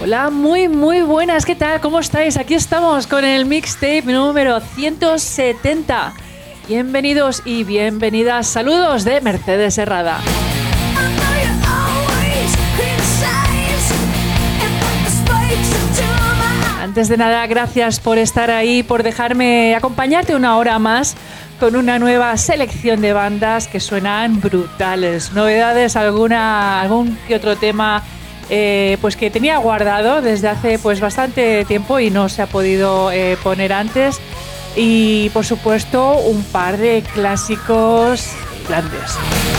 Hola, muy buenas, ¿qué tal? ¿Cómo estáis? Aquí estamos con el mixtape número 170. Bienvenidos y bienvenidas. Saludos de Mercedes Herrada. Antes de nada, gracias por estar ahí, por dejarme acompañarte una hora más con una nueva selección de bandas que suenan brutales. Novedades, algún que otro tema pues que tenía guardado desde hace pues bastante tiempo y no se ha podido poner antes. Y por supuesto un par de clásicos grandes.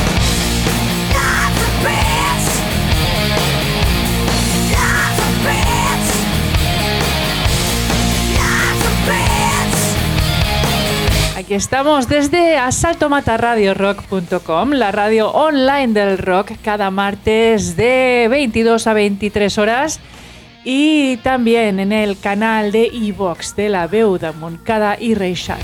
Aquí estamos desde asaltomatarradiorock.com, la radio online del rock, cada martes de 22 a 23 horas y también en el canal de iVox de la veu de Montcada i Reixac.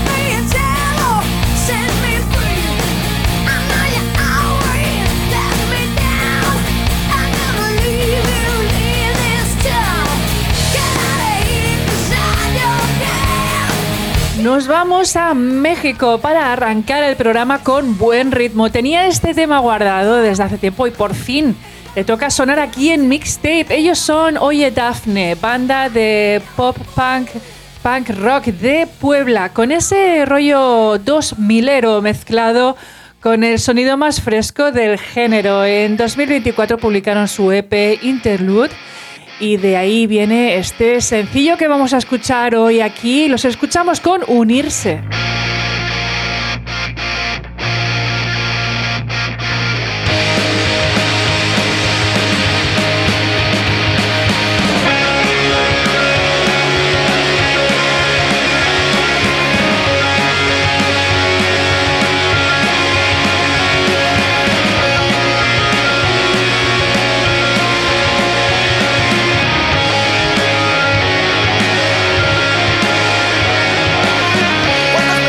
Nos vamos a México para arrancar el programa con buen ritmo. Tenía este tema guardado desde hace tiempo y por fin le toca sonar aquí en Mixtape. Ellos son Oye Dafne, banda de pop punk rock de Puebla, con ese rollo 2000ero mezclado con el sonido más fresco del género. En 2024 publicaron su EP Interlude. Y de ahí viene este sencillo que vamos a escuchar hoy aquí. Los escuchamos con Unirse. Cuando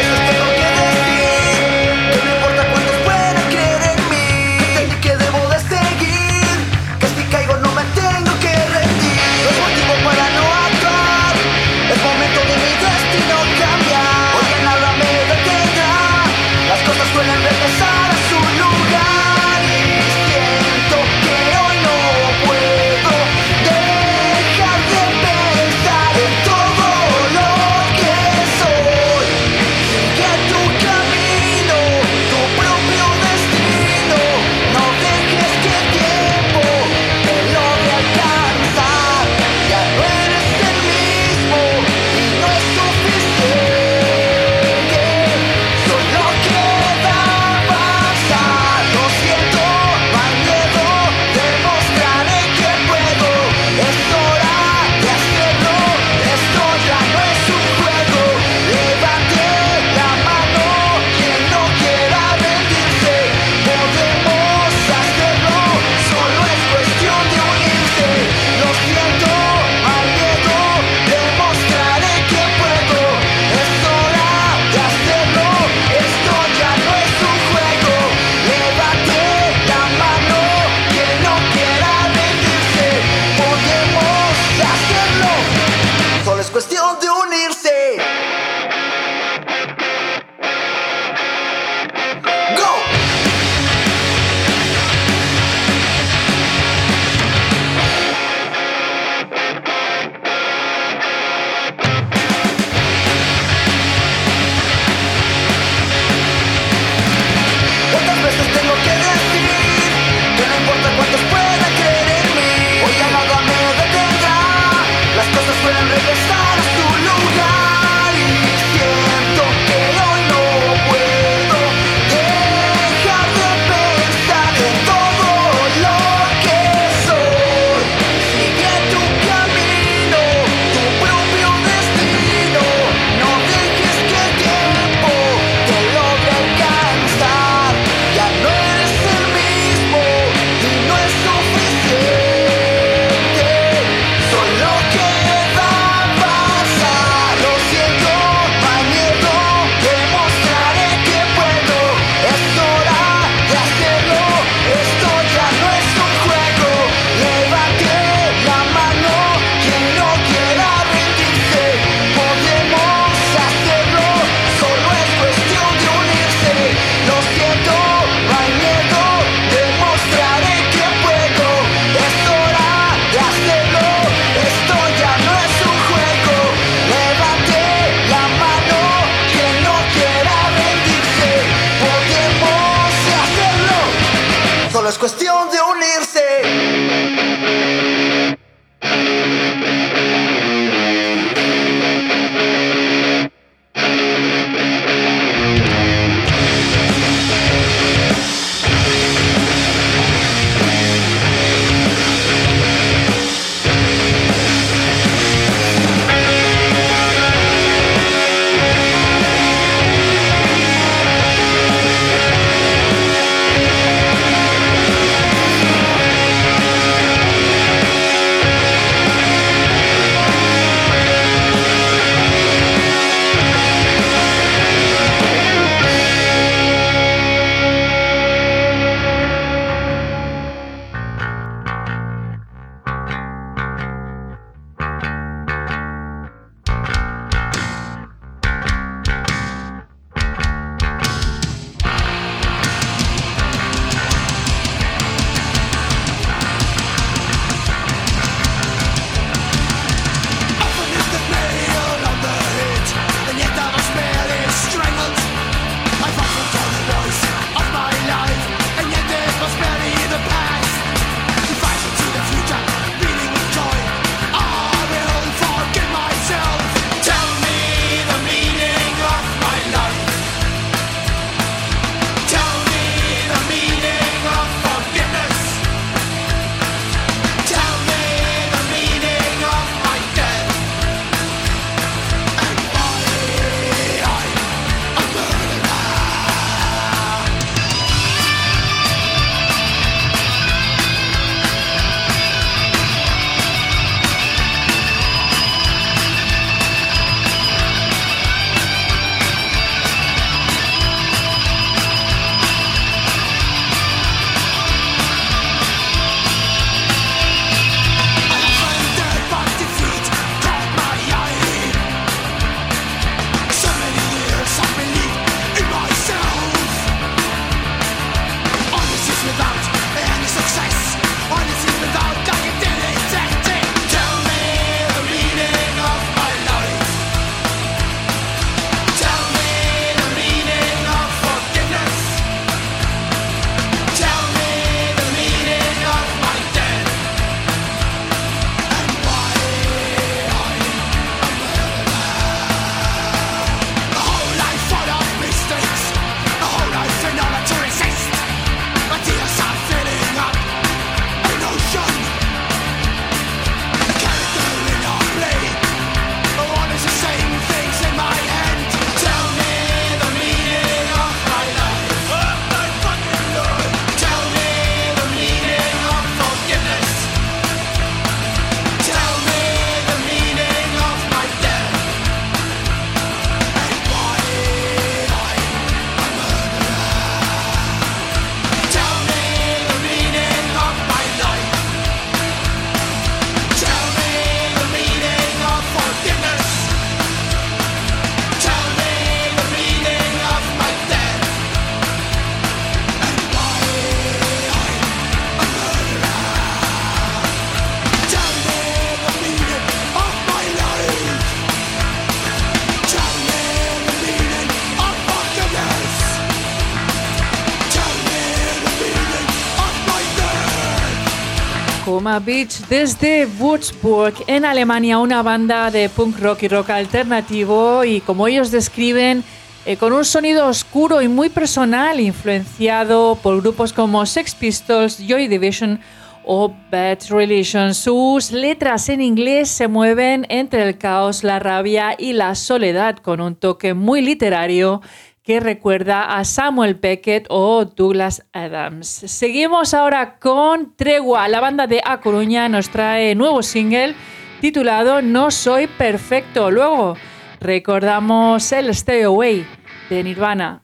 Paloma Beach desde Würzburg, en Alemania, una banda de punk rock y rock alternativo y, como ellos describen, con un sonido oscuro y muy personal, influenciado por grupos como Sex Pistols, Joy Division o Bad Religion. Sus letras en inglés se mueven entre el caos, la rabia y la soledad, con un toque muy literario que recuerda a Samuel Beckett o Douglas Adams. Seguimos ahora con Tregua. La banda de A Coruña nos trae nuevo single titulado No Soy Perfecto. Luego recordamos el Stay Away de Nirvana.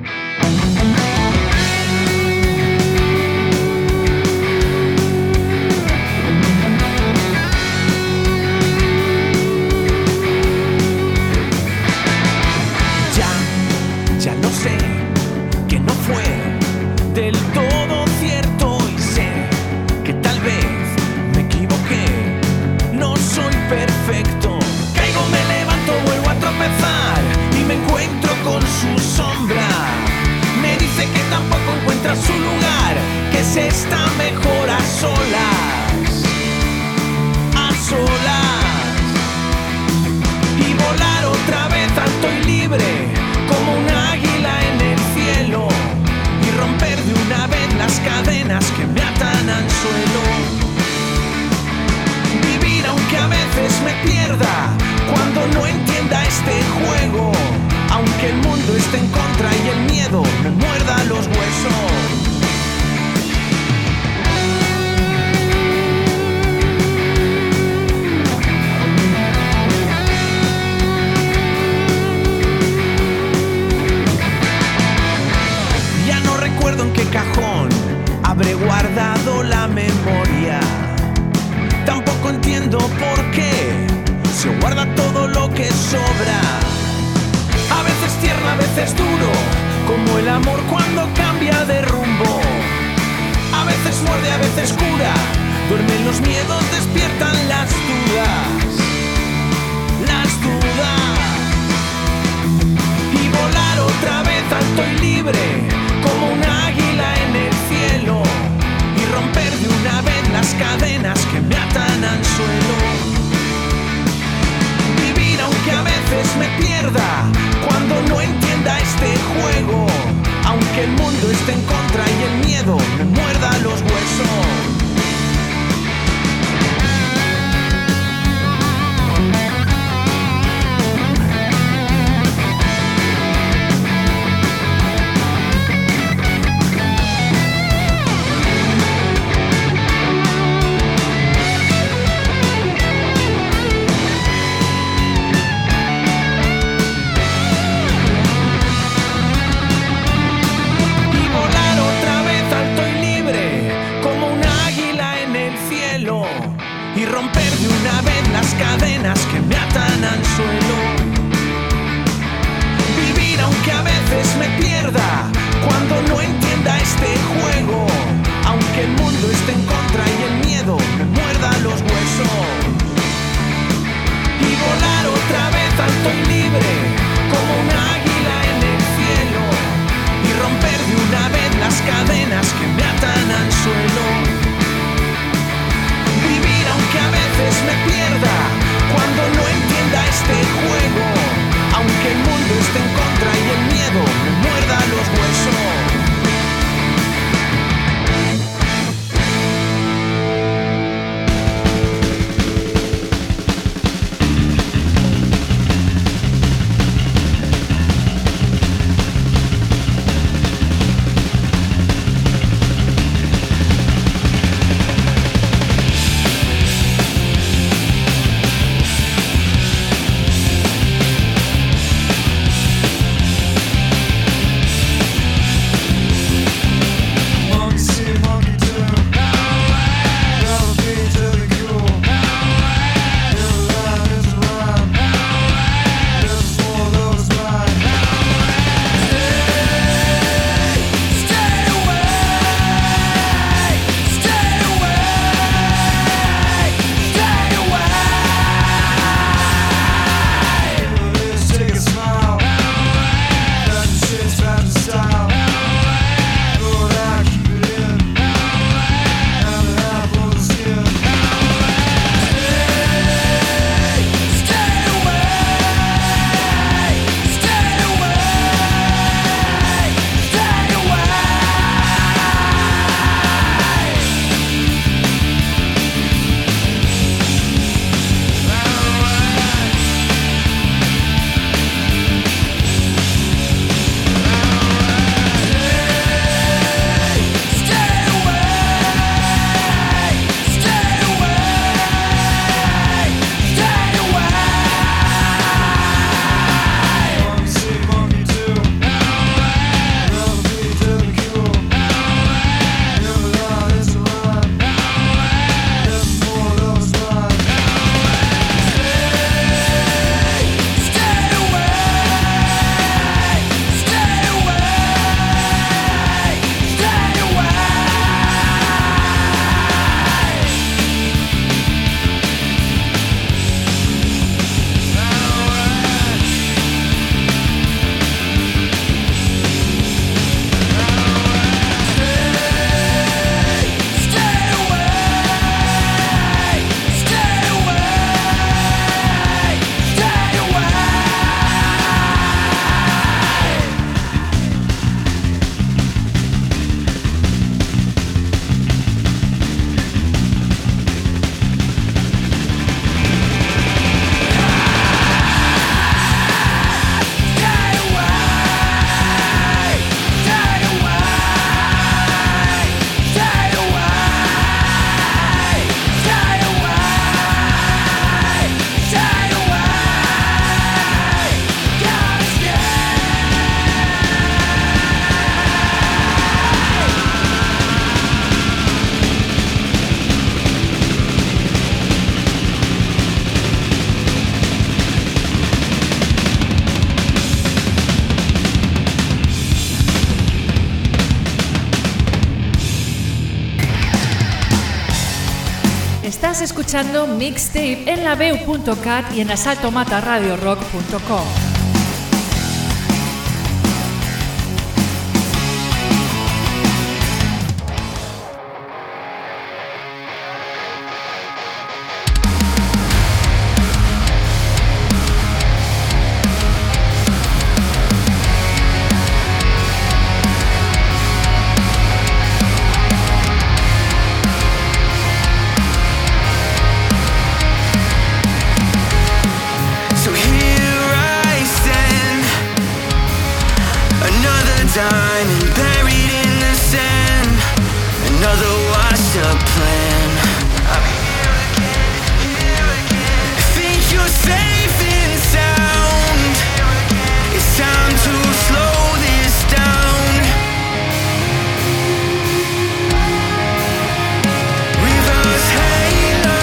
Ya no sé que no fue del todo cierto y sé que tal vez me equivoqué. No soy perfecto. Caigo, me levanto, vuelvo a tropezar y me encuentro con su sombra. Me dice que tampoco encuentra su lugar, que se está mejor a solas. A solas. Y volar otra vez alto y libre, como un águila en el cielo, y romper de una vez las cadenas que me atan al suelo. Vivir aunque a veces me pierda, cuando no entienda este juego, aunque el mundo esté en contra y el miedo me muerda los huesos. En qué cajón habré guardado la memoria. Tampoco entiendo por qué se guarda todo lo que sobra. A veces tierno, a veces duro, como el amor cuando cambia de rumbo. A veces muerde, a veces cura, duermen los miedos, despiertan las dudas. Las dudas. Y volar otra vez alto y libre, como un águila en el cielo, y romper de una vez las cadenas que me atan al suelo. Vivir aunque a veces me pierda, cuando no entienda este juego, aunque el mundo esté en contra y el miedo me muerda los huesos. Y romper de una vez las cadenas que me atan al suelo. Vivir aunque a veces me pierda, cuando no entienda este juego, aunque el mundo esté en contra y el miedo me muerda los huesos. Y volar otra vez alto y libre, como un águila en el cielo, y romper de una vez las cadenas que me atan al suelo. Vivir aunque a veces me pierda, cuando no entienda este juego, aunque el mundo esté en contra y el miedo me muerda los huesos. escuchando Mixtape en laveu.cat y en asaltomataradiorock.com. Diamond buried in the sand, another washed up plan. I'm here again. I think you're safe and sound. It's time to slow this down. Reverse halo,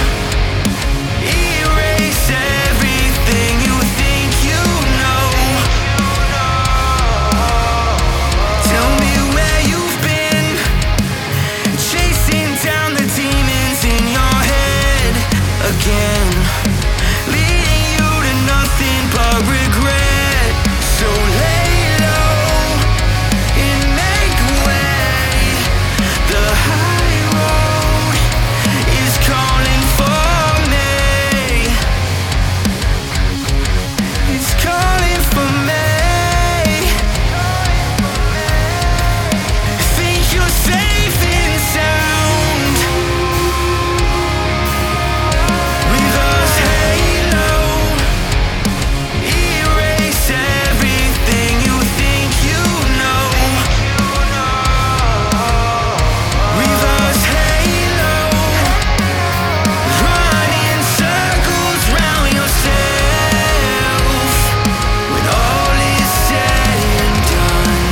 erase everything you think you know. Tell me where you've been, chasing down the demons in your head again, leading you to nothing but regret. So lay low and make way. The high road is calling for me. It's calling for me. Think you're safe and sound. Reverse halo, erase everything you think you know. Reverse halo, run in circles round yourself when all is said and done.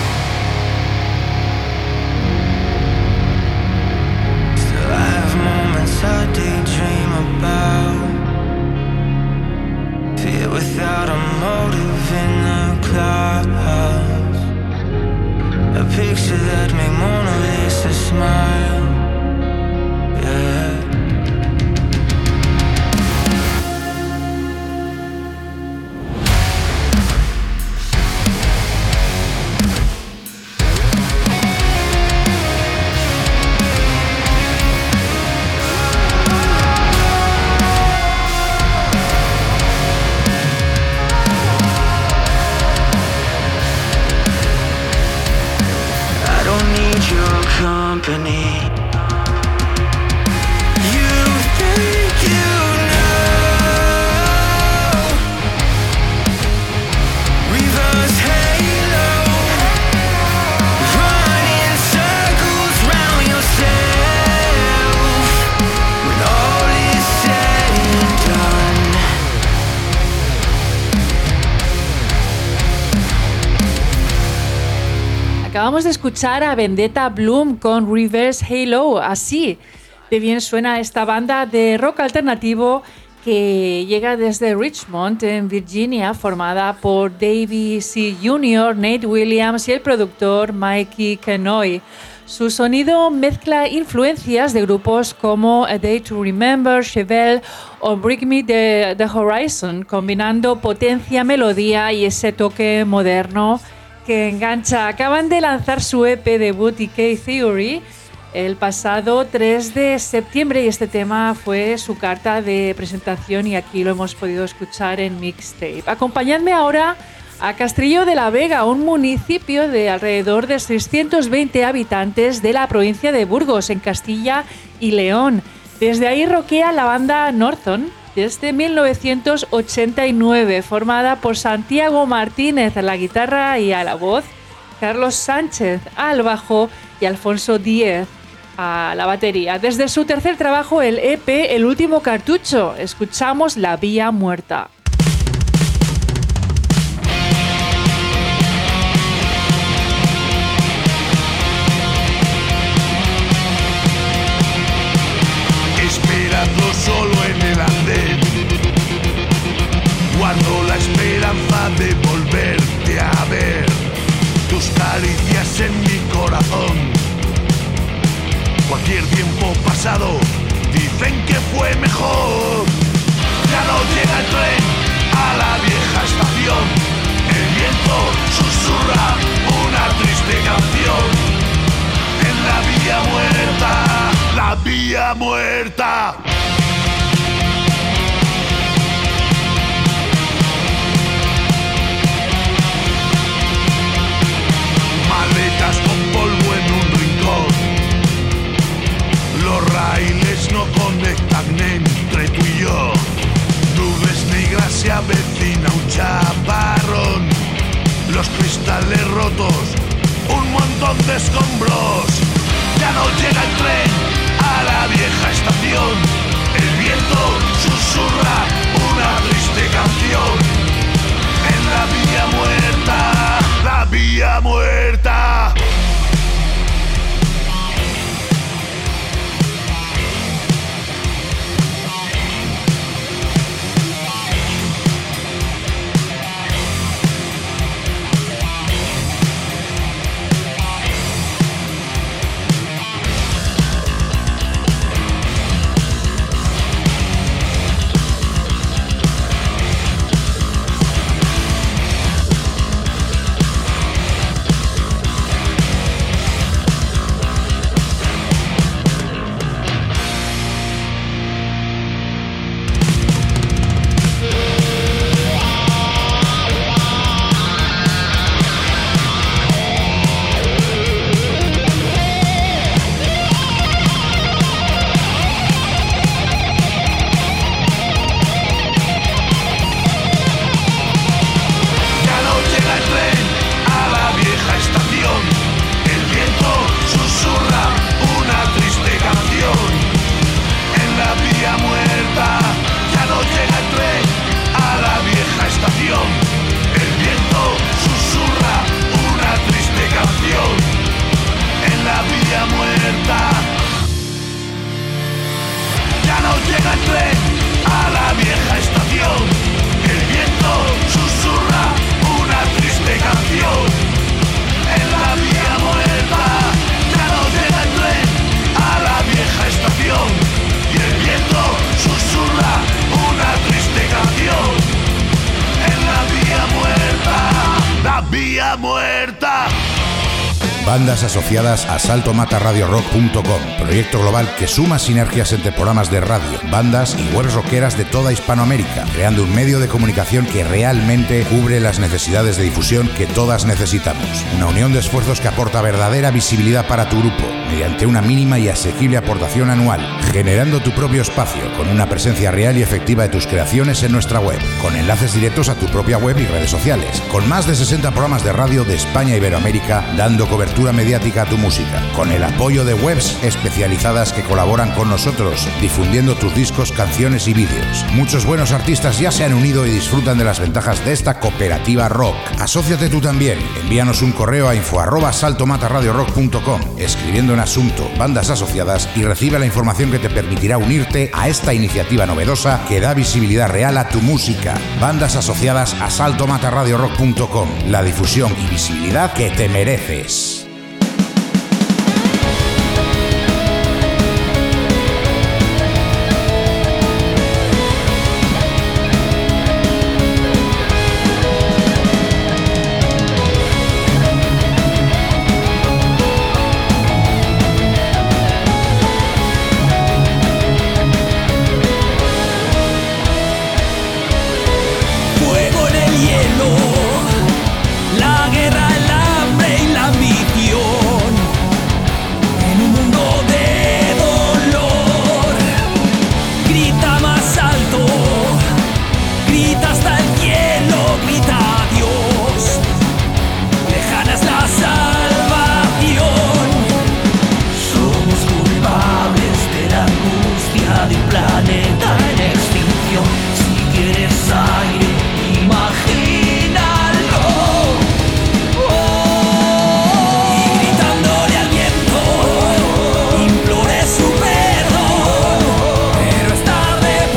Still I have moments I daydream about, fear without a motive in the clouds, a picture that made Mona Lisa smile, yeah. I don't need your company. You think you know. Reverse halo, run in circles round yourself when all is said and done. Acabamos de escuchar a Vendetta Bloom con Reverse Halo. Así de bien suena esta banda de rock alternativo que llega desde Richmond, en Virginia, formada por Davey C. Jr., Nate Williams y el productor Mikey Kenoy. Su sonido mezcla influencias de grupos como A Day to Remember, Chevelle o Bring Me the Horizon, combinando potencia, melodía y ese toque moderno que engancha. Acaban de lanzar su EP debut Decay Theory el pasado 3 de septiembre y este tema fue su carta de presentación y aquí lo hemos podido escuchar en Mixtape. Acompañadme ahora a Castrillo de la Vega, un municipio de alrededor de 620 habitantes de la provincia de Burgos, en Castilla y León. Desde ahí roquea la banda Northon desde 1989, formada por Santiago Martínez a la guitarra y a la voz, Carlos Sánchez al bajo y Alfonso Díez a la batería. Desde su tercer trabajo, el EP El Último Cartucho, escuchamos La Vía Muerta. Esperando solo en el andén, guardo la esperanza de volverte a ver, tus caricias en mi corazón. Cualquier tiempo pasado dicen que vía muerta. Maletas con polvo en un rincón. Los raíles no conectan entre tú y yo. Nubes negras se avecina un chaparrón. Los cristales rotos, un montón de escombros. Ya no llega el tren a la vieja estación. El viento susurra una triste canción. En la vía muerta, la vía muerta. Bandas asociadas a saltomatarradiorock.com, proyecto global que suma sinergias entre programas de radio, bandas y webs rockeras de toda Hispanoamérica, creando un medio de comunicación que realmente cubre las necesidades de difusión que todas necesitamos. Una unión de esfuerzos que aporta verdadera visibilidad para tu grupo, mediante una mínima y asequible aportación anual, generando tu propio espacio, con una presencia real y efectiva de tus creaciones en nuestra web, con enlaces directos a tu propia web y redes sociales, con más de 60 programas de radio de España e Iberoamérica, dando cobertura mediática a tu música, con el apoyo de webs especializadas que colaboran con nosotros, difundiendo tus discos, canciones y vídeos. Muchos buenos artistas ya se han unido y disfrutan de las ventajas de esta cooperativa rock. Asóciate tú también. Envíanos un correo a info@saltomatarradiorock.com, escribiendo en asunto bandas asociadas, y recibe la información que te permitirá unirte a esta iniciativa novedosa que da visibilidad real a tu música. Bandas asociadas a saltomatarradiorock.com, la difusión y visibilidad que te mereces. La guerra, el hambre y la ambición. tarde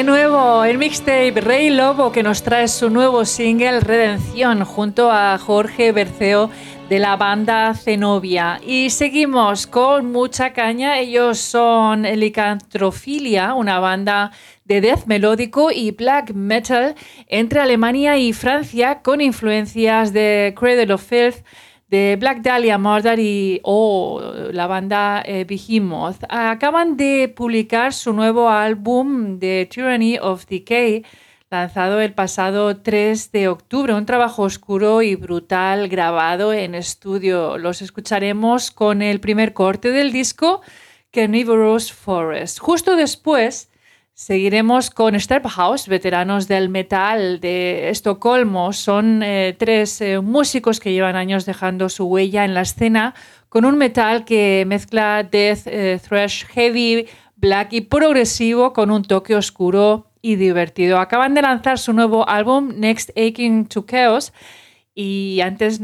De nuevo, el mixtape Rey Lobo, que nos trae su nuevo single Redención junto a Jorge Berceo de la banda Zenobia. Y seguimos con mucha caña. Ellos son Lycanthrophilia, una banda de death melódico y black metal entre Alemania y Francia, con influencias de Cradle of Filth, de Black Dahlia Murder y la banda Behemoth. Acaban de publicar su nuevo álbum The Tyranny of Decay, lanzado el pasado 3 de octubre, un trabajo oscuro y brutal grabado en estudio. Los escucharemos con el primer corte del disco, Carnivorous Forest. Justo después seguiremos con Sterphouse, veteranos del metal de Estocolmo. Son 3 músicos que llevan años dejando su huella en la escena con un metal que mezcla death, thrash, heavy, black y progresivo con un toque oscuro y divertido. Acaban de lanzar su nuevo álbum Next Aching to Chaos y antes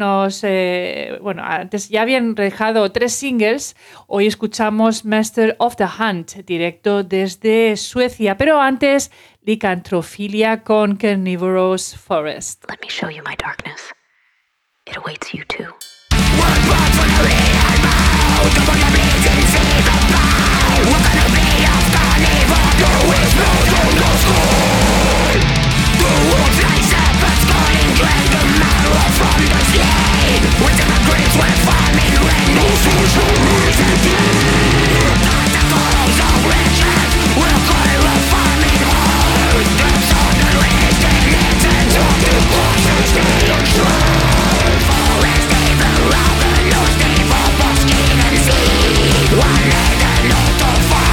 ya habían dejado 3 singles. Hoy escuchamos Master of the Hunt, directo desde Suecia, pero antes Lycanthrophilia con Carnivorous Forest. Let me show you my darkness. It awaits you too. One day the note of fire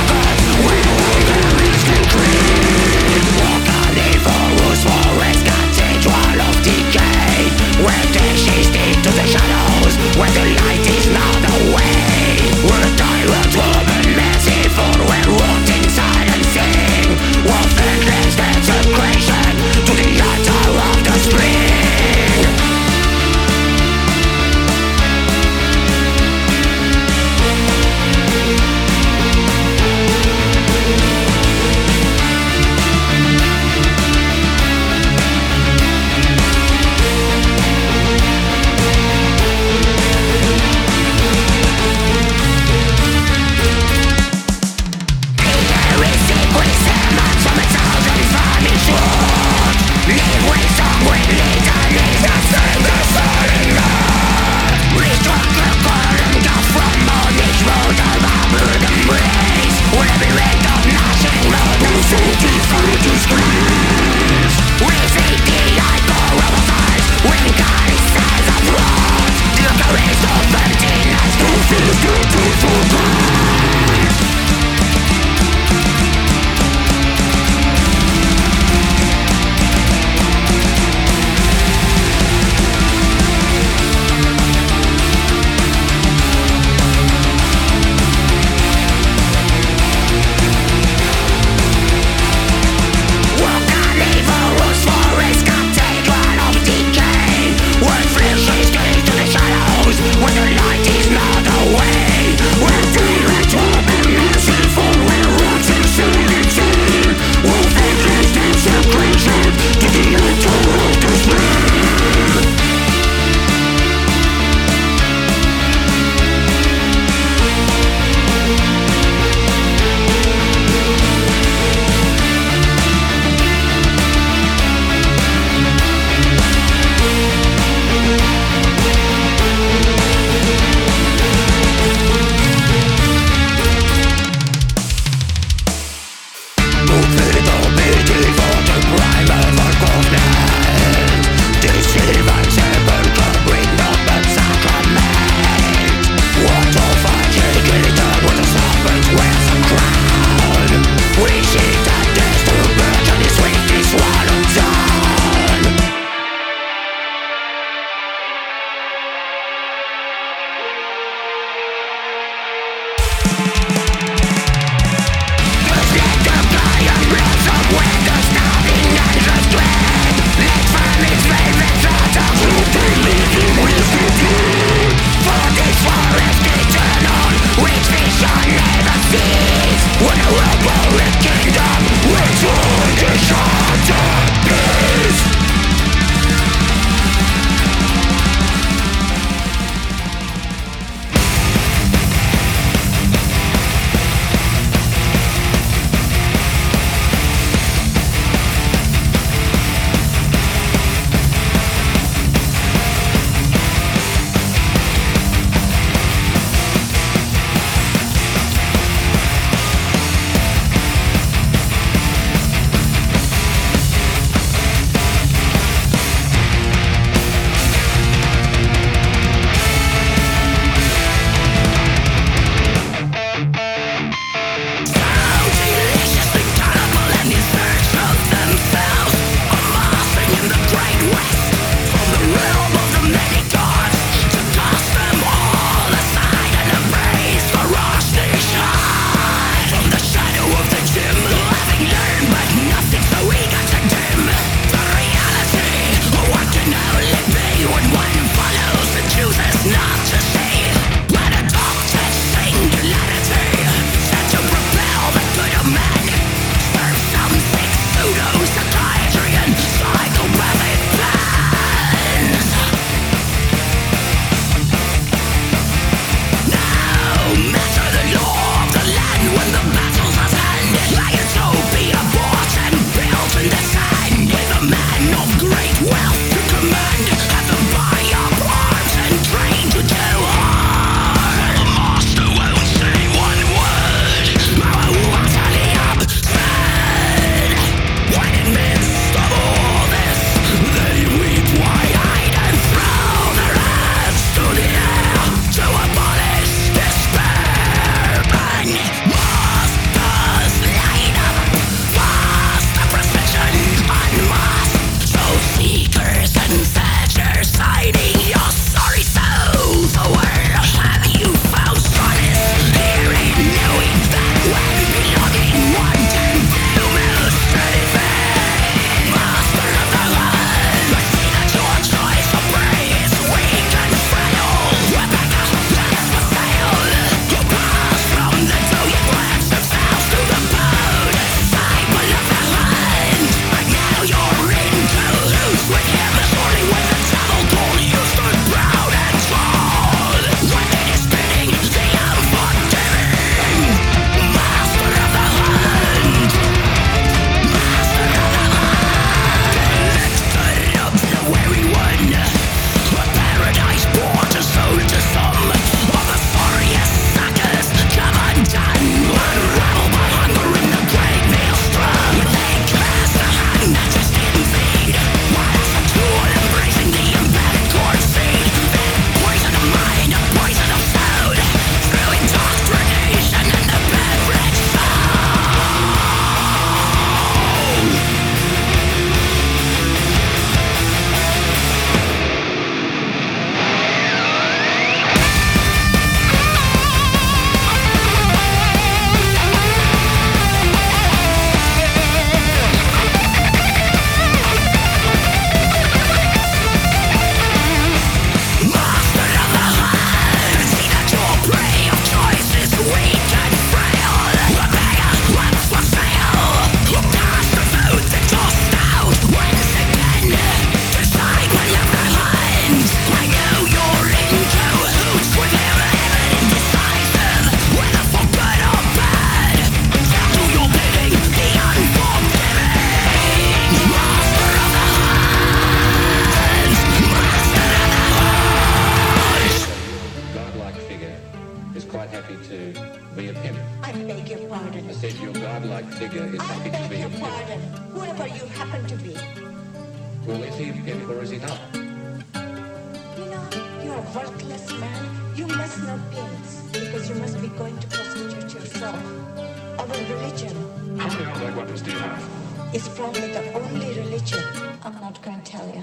whoever you happen to be. Will we see if there is enough? You know, you're a worthless man. You must know peace because you must be going to prostitute yourself. Our religion How many automatic weapons do you have? is probably the only religion. I'm not going to tell you.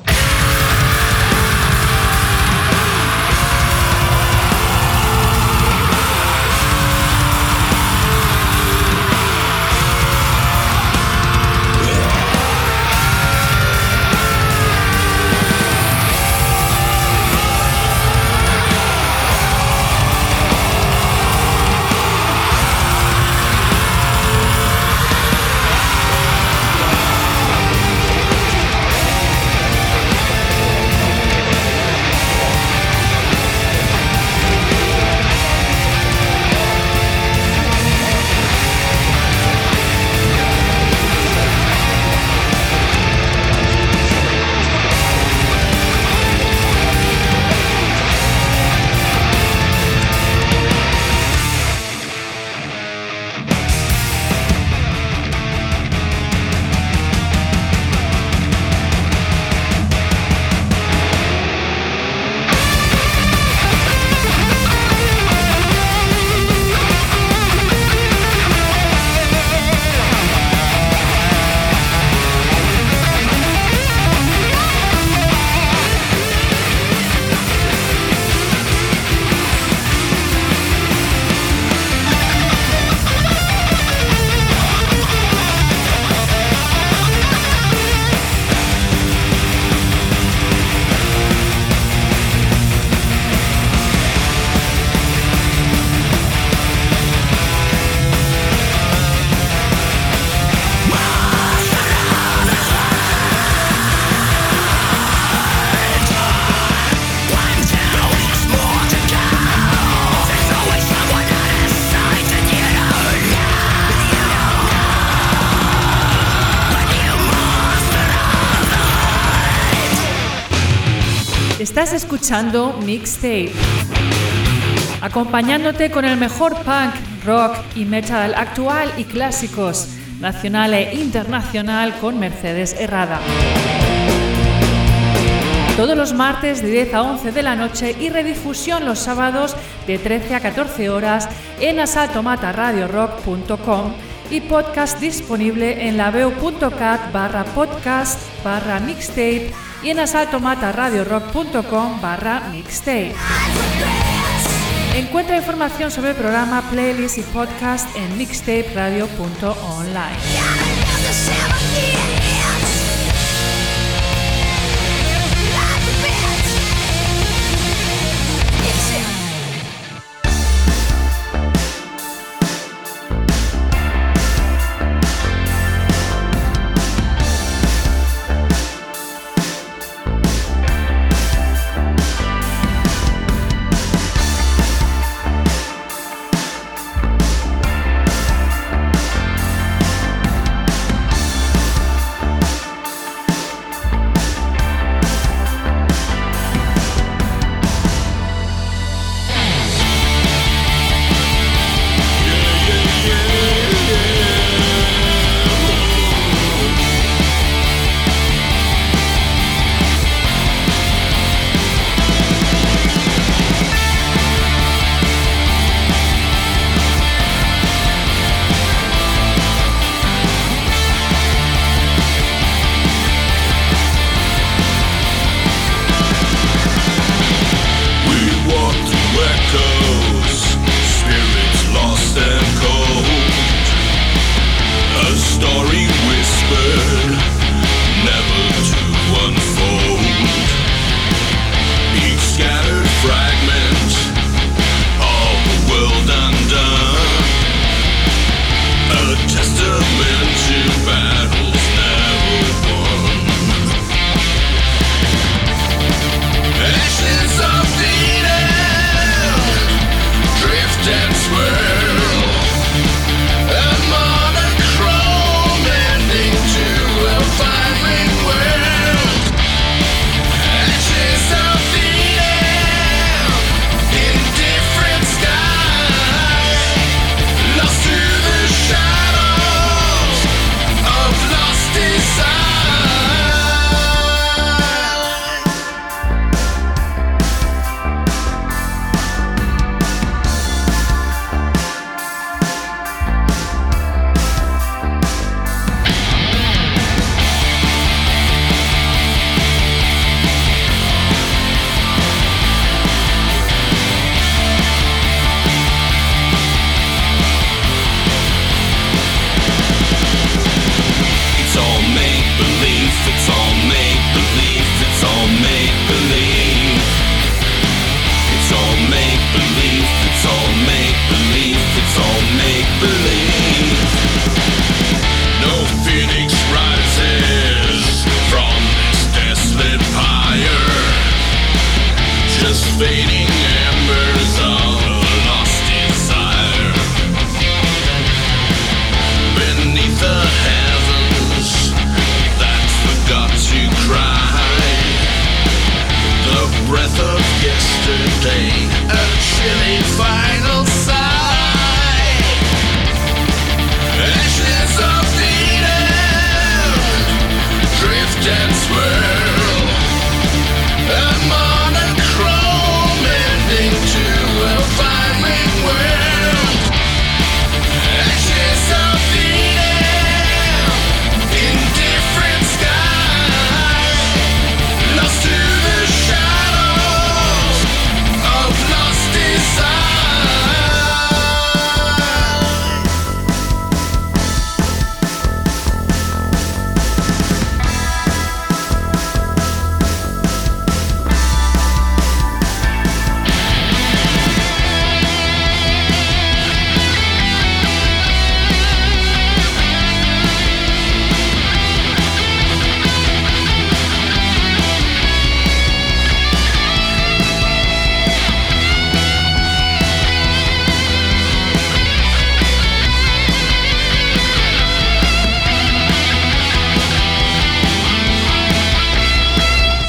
Estás escuchando Mixtape, acompañándote con el mejor punk, rock y metal actual y clásicos, nacional e internacional con Mercedes Herrada. Todos los martes de 10 a 11 de la noche y redifusión los sábados de 13 a 14 horas en asaltomataradiorock.com y podcast disponible en laveo.cat/podcast/mixtape y en asaltomataradiorock.com/mixtape. Encuentra información sobre el programa, playlist y podcast en mixtaperadio.online.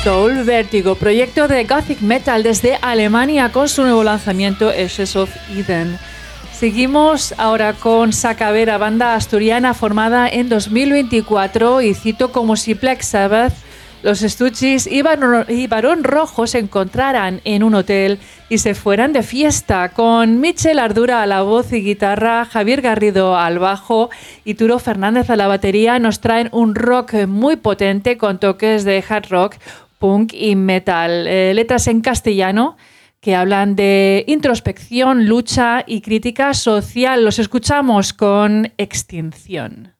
Soul Vertigo, proyecto de Gothic Metal desde Alemania con su nuevo lanzamiento Ashes of Eden. Seguimos ahora con Sacavera, banda asturiana formada en 2024 y cito como si Black Sabbath, Los Stooges y Barón Rojo se encontraran en un hotel y se fueran de fiesta, con Michel Ardura a la voz y guitarra, Javier Garrido al bajo y Turo Fernández a la batería. Nos traen un rock muy potente con toques de hard rock, punk y metal. Letras en castellano que hablan de introspección, lucha y crítica social. Los escuchamos con Extinción.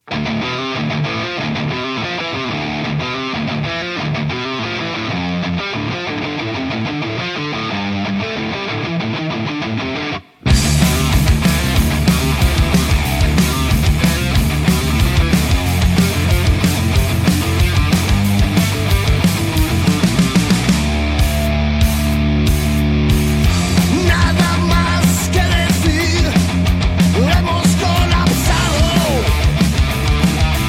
Hemos colapsado.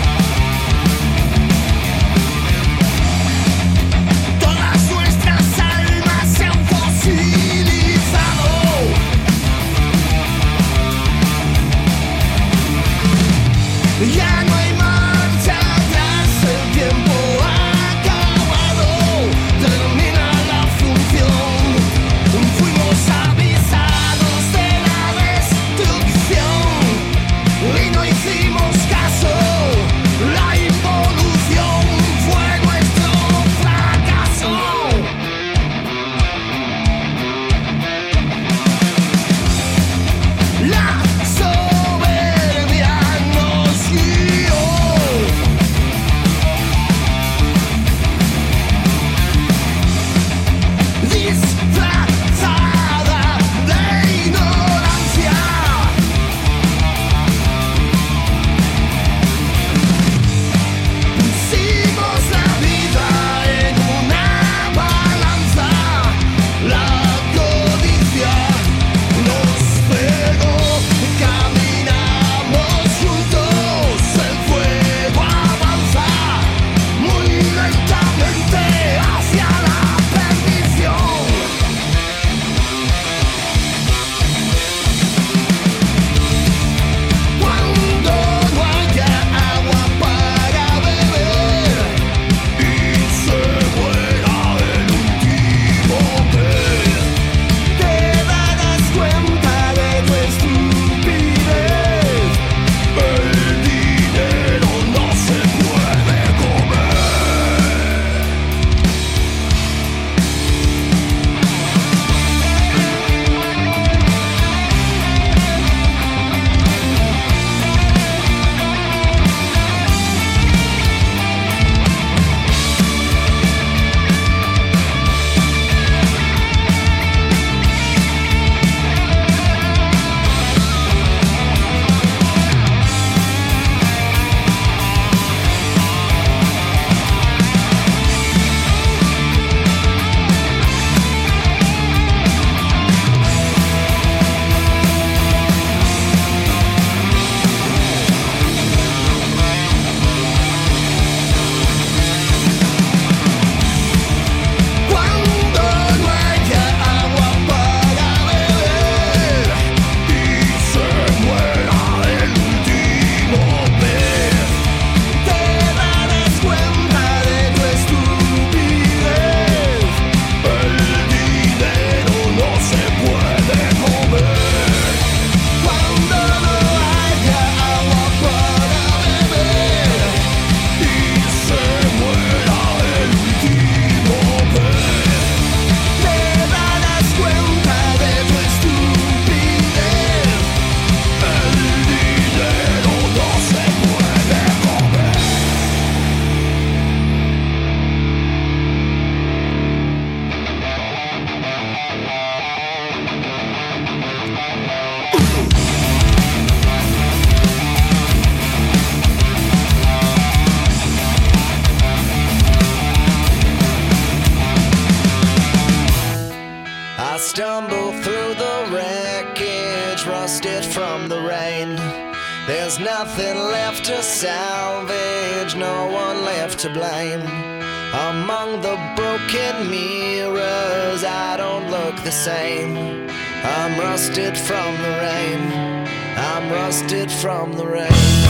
There's nothing left to salvage, no one left to blame. Among the broken mirrors, I don't look the same. I'm rusted from the rain. I'm rusted from the rain.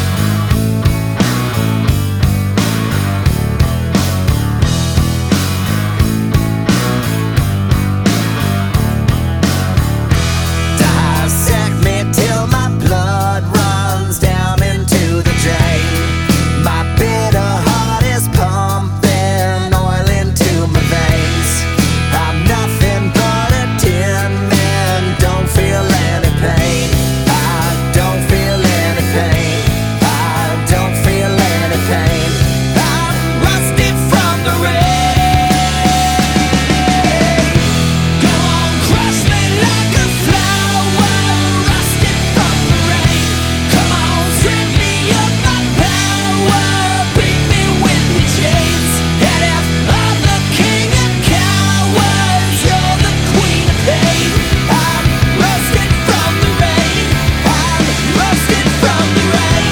Till my blood runs down into the drain. My bitter heart is pumping oil into my veins. I'm nothing but a tin man, don't feel any pain. I don't feel any pain. I don't feel any pain. I'm rusted from the rain. Go on, crush me like a flower. Come on, strip me of my power, beat me with your chains. And if I'm the king of cowards, you're the queen of pain. I'm rusted from the rain. I'm rusted from the rain.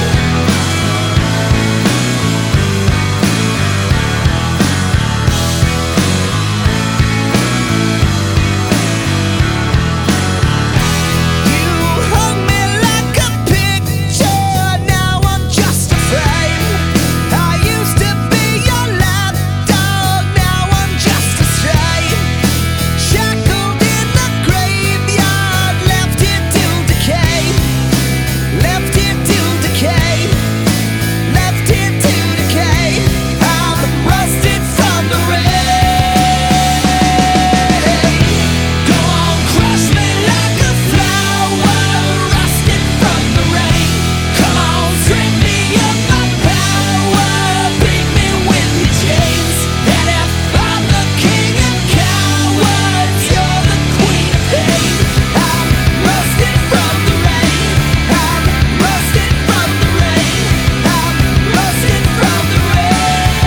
You hung me like a picture, now I'm just a frame. I used to be your lapdog, now I'm just a stray. Shackled in the graveyard, left here to decay. Left here to decay. Left here to decay. I'm rusted from the rain. Go on, crush me like a flower, rusted from the rain. Come on, strip me of my power, beat me with your chains. And if I'm the king of cowards, you're the queen of pain. I'm rusted from the rain. I'm rusted from the rain. I'm rusted from the rain.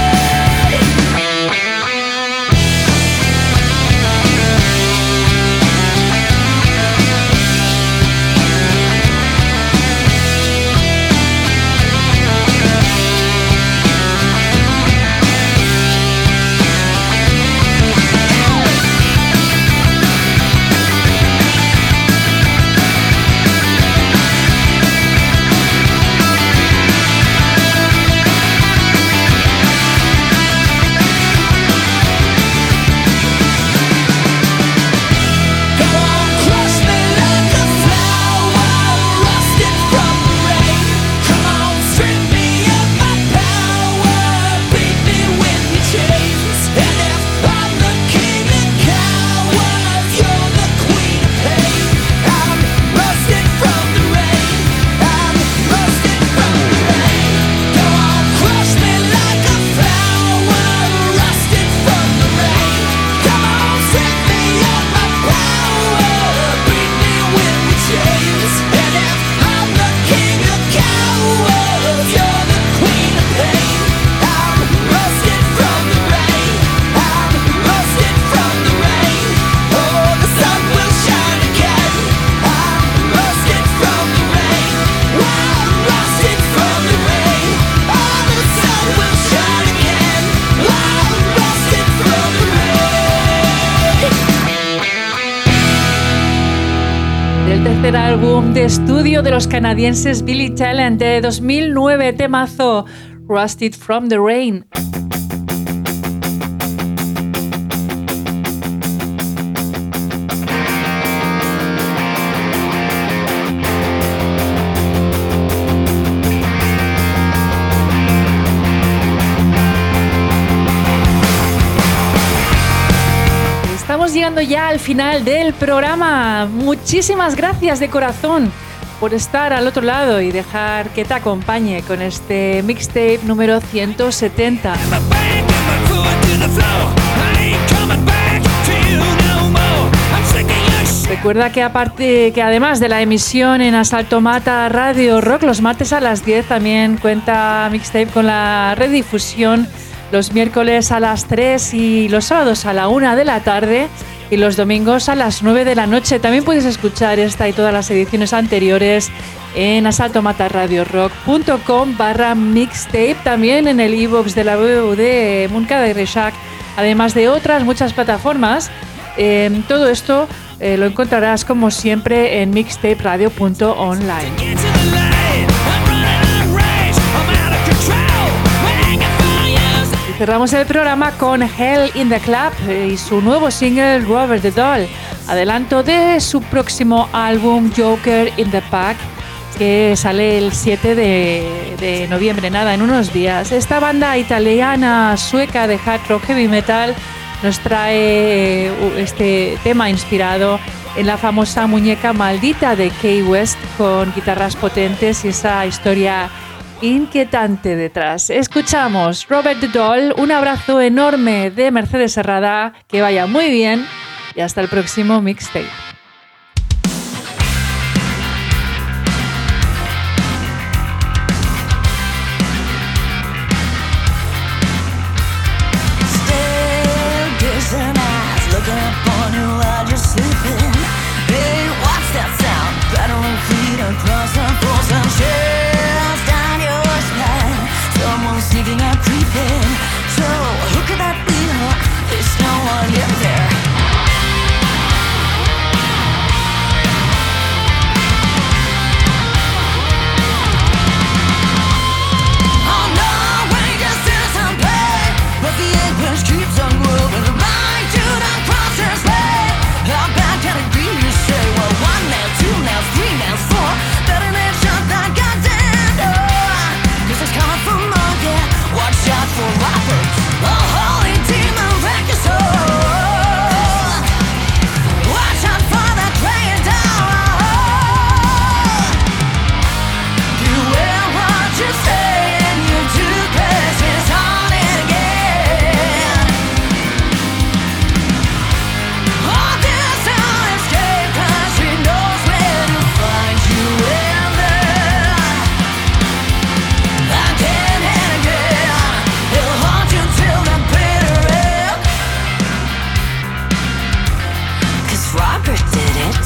Come on, crush me like a flower, rusted from the rain. Come on, strip me of my power, beat me with your chains. And if I'm the king of cowards, you're the queen of pain. I'm rusted from the rain. I'm rusted from the rain. Go on, crush me like a flower, rusted from the rain. Come on, strip me of my power, beat me with your chains. And if I'm the king of cowards, you're the queen of pain. I'm rusted from the rain. I'm rusted from the rain. Oh, the sun will shine again. I'm rusted from the rain. I'm rusted from the rain. Oh, the sun will shine again. I'm rusted from the rain. Del tercer álbum de estudio de los canadienses Billy Talent de 2009, temazo Rusted from the Rain. Estamos llegando ya al final del programa. Muchísimas gracias de corazón por estar al otro lado y dejar que te acompañe con este mixtape número 170. Recuerda que además de la emisión en Asalto Mata Radio Rock los martes a las 10, también cuenta Mixtape con la redifusión los miércoles a las 3 y los sábados a la 1 de la tarde y los domingos a las 9 de la noche. También puedes escuchar esta y todas las ediciones anteriores en asaltomatarradiorock.com/mixtape, también en el iVoox de la web de Moncada y Reixac, además de otras muchas plataformas. Todo esto lo encontrarás como siempre en mixtaperadio.online. Cerramos el programa con Hell in the Club y su nuevo single Robert the Doll, adelanto de su próximo álbum Joker in the Pack, que sale el 7 de noviembre, nada, en unos días. Esta banda italiana sueca de hard rock heavy metal nos trae este tema inspirado en la famosa muñeca maldita de Kanye West, con guitarras potentes y esa historia inquietante detrás. Escuchamos Robert the Doll. Un abrazo enorme de Mercedes Herrada, que vaya muy bien y hasta el próximo mixtape. Sneaking up, creeping. So who could that be? There's no one in there. Oh no, when you just do some pain, but the eggplant keeps on moving. The mind to the crossers way. How bad can it be? You say, well, 1 nail, 2 nails, 3 nails, 4. Better than shut that goddamn door. 'Cause it's coming from all, yeah. Watch out for Robert, a holy demon wreck your soul. Watch out for that praying down. Beware what you say and you do, 'cause it's on it again. Oh, this town escape, 'cause he knows where to find you in there. Again and again, he'll haunt you till the bitter end. 'Cause Robert did it.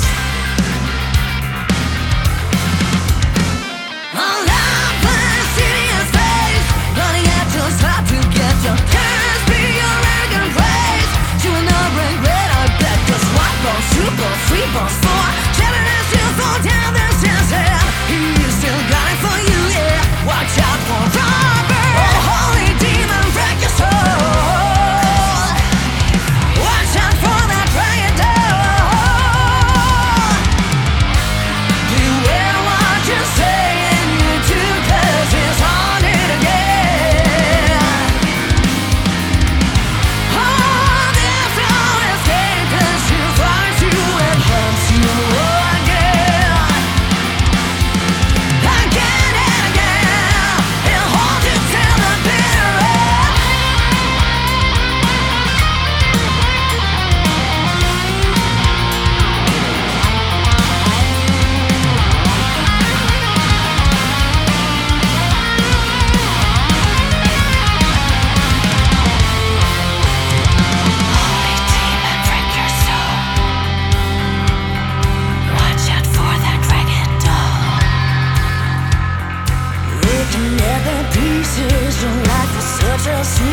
Alive in a city of space, running at your side to get your curse, be your arrogant praise. You will not regret, I bet. 'Cause 1 bone, 2 bones, 3 bones, 4. Telling us you fall down the stairs, yeah. He still got it for you, yeah. Watch out for Robert, a holy demon wreck your soul. Watch out for that praying door. Beware what you say and you do, 'cause it's on it again. Oh, there's no escape, 'cause he finds you and hunts you again. Again and again, he'll hold you till the bitter end. Holy demon, wreck your soul. Watch out for that dragon doll. Looking at the pieces, your life is such a sweet